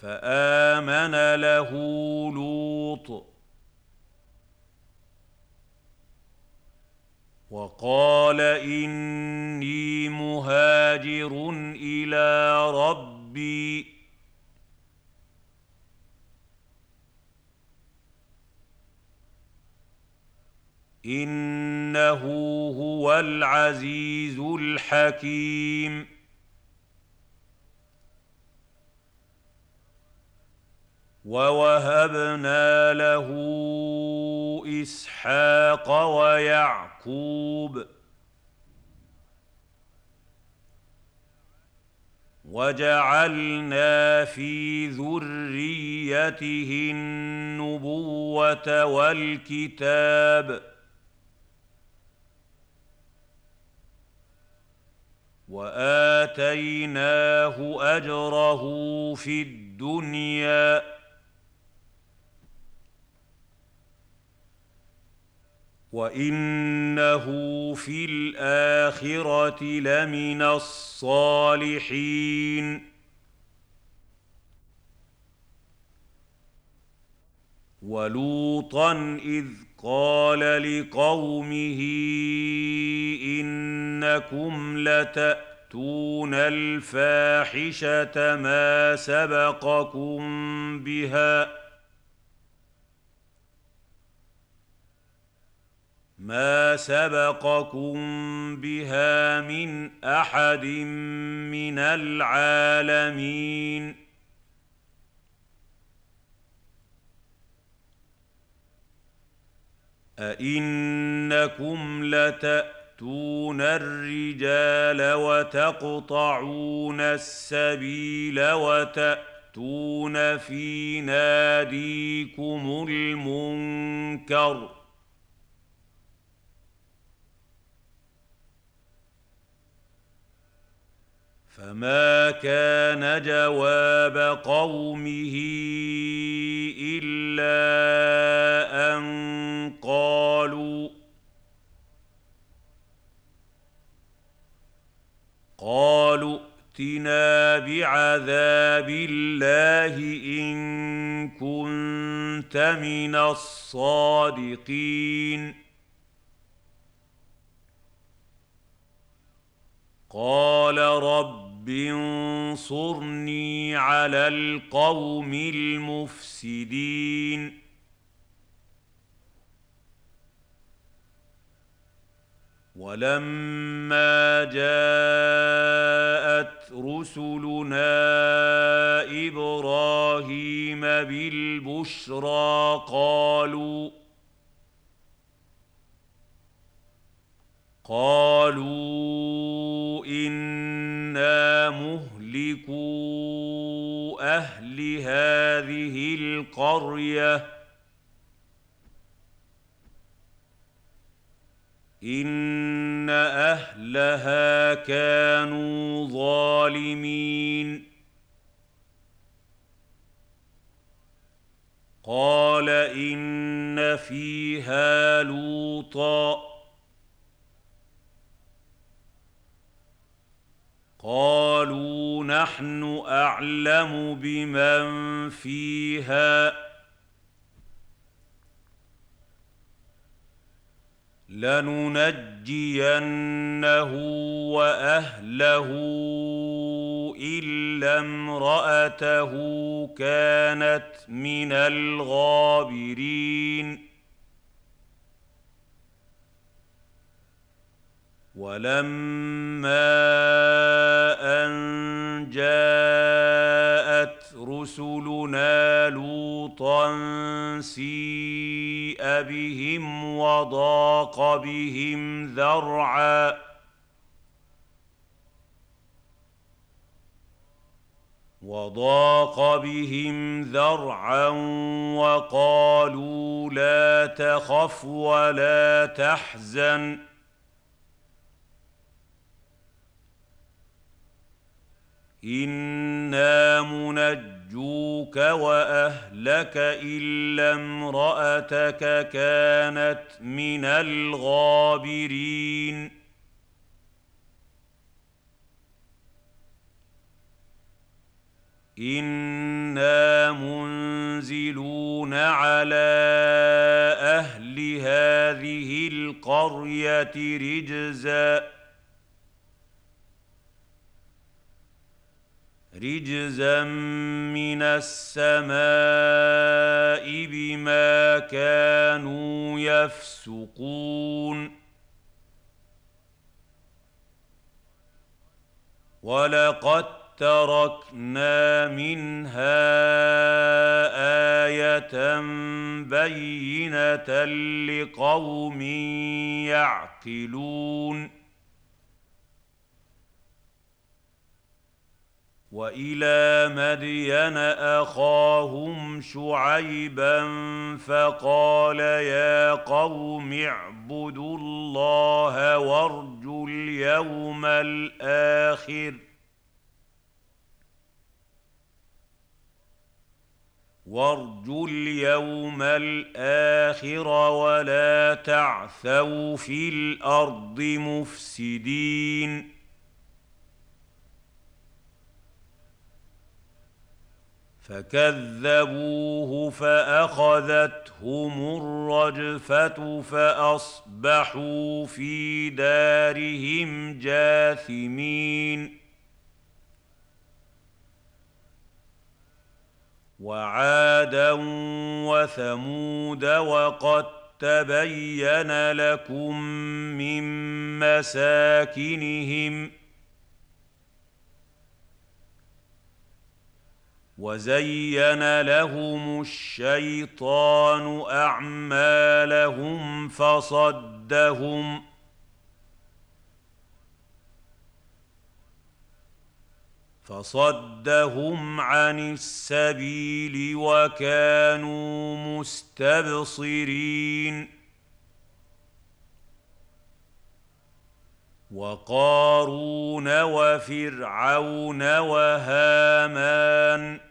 فآمن له لوط وقال إني مهاجر إلى ربي إنه هو العزيز الحكيم. ووهبنا له إسحاق ويعقوب وجعلنا في ذريته النبوة والكتاب وآتيناه أجره في الدنيا وإنه في الآخرة لمن الصالحين. ولوطا إذ قال لقومه إنكم لتأتون الفاحشة ما سبقكم بها من أحد من العالمين. أئنكم لتأتون الرجال وتقطعون السبيل وتأتون في ناديكم المنكر فما كان جواب قومه إلا أن قالوا ائتنا بعذاب الله إن كنت من الصادقين. قال رب انصرني على القوم المفسدين. ولما جاءت رسلنا إبراهيم بالبشرى قالوا إنا مهلكو أهل هذه القرية إن أهلها كانوا ظالمين. قال إن فيها لوطا قالوا نحن أعلم بمن فيها لننجينه وأهله إلا امرأته كانت من الغابرين. ولما أن جاءت رسلنا لوطا سيء بهم وضاق بهم ذرعا وقالوا لا تخف ولا تحزن إنا منجوك وأهلك إلا امرأتك كانت من الغابرين. إنا لمنزلون على أهل هذه القرية رجزا من السماء بما كانوا يفسقون ولقد تركنا منها آية بينة لقوم يعقلون وإلى مدين أخاهم شعيبا فقال يا قوم اعبدوا الله وارجوا اليوم الآخر ولا تعثوا في الأرض مفسدين فكذبوه فأخذتهم الرجفة فأصبحوا في دارهم جاثمين وعادا وثمود وقد تبين لكم من مساكنهم وزين لهم الشيطان أعمالهم فصدهم عن السبيل وكانوا مستبصرين وقارون وفرعون وهامان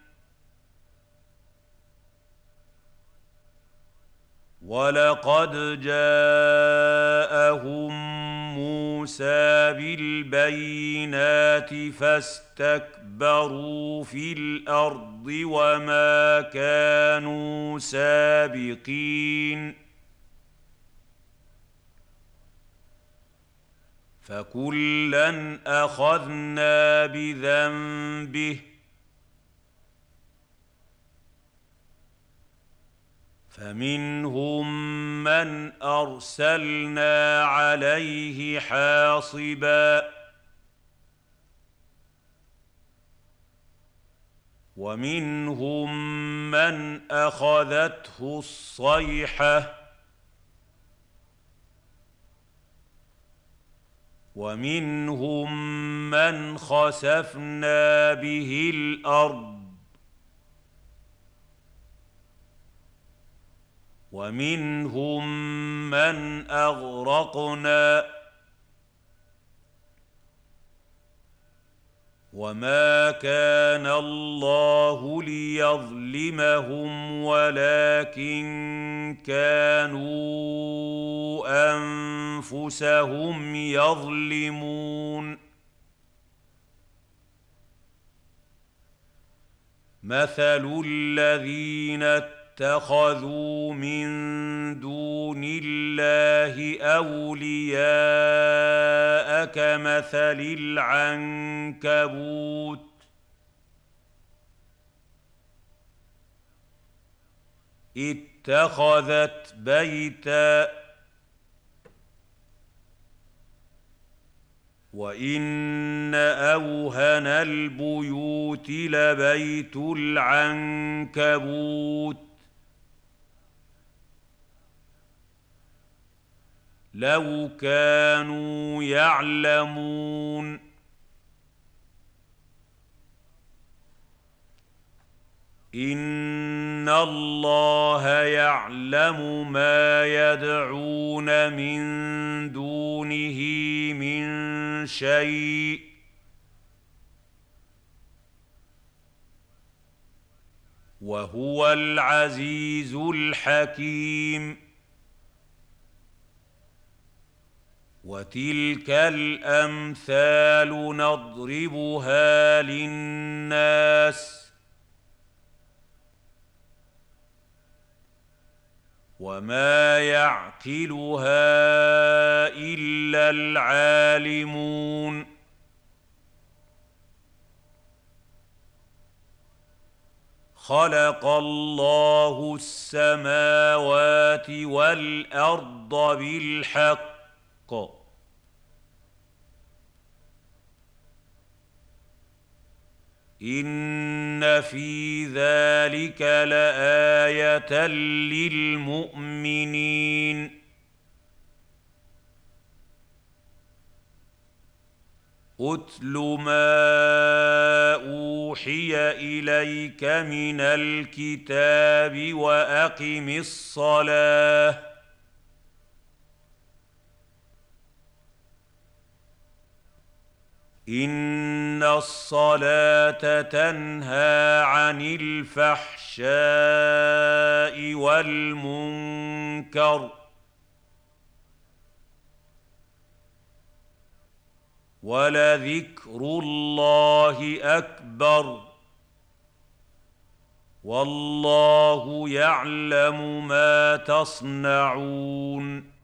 ولقد جاءهم موسى بالبينات فاستكبروا في الأرض وما كانوا سابقين فكلا أخذنا بذنبه فمنهم من أرسلنا عليه حاصبا ومنهم من أخذته الصيحة ومنهم من خسفنا به الأرض ومنهم من أغرقنا وما كان الله ليظلمهم ولكن كانوا أنفسهم يظلمون مثل الذين اتخذوا من دون الله أولياء كمثل العنكبوت اتخذت بيتا وإن أوهن البيوت لبيت العنكبوت لو كانوا يعلمون إن الله يعلم ما يدعون من دونه من شيء وهو العزيز الحكيم وتلك الأمثال نضربها للناس وما يعقلها إلا العالمون خلق الله السماوات والأرض بالحق إن في ذلك لآية للمؤمنين اتل ما أوحي إليك من الكتاب وأقم الصلاة إن الصلاة تنهى عن الفحشاء والمنكر ولذكر الله أكبر والله يعلم ما تصنعون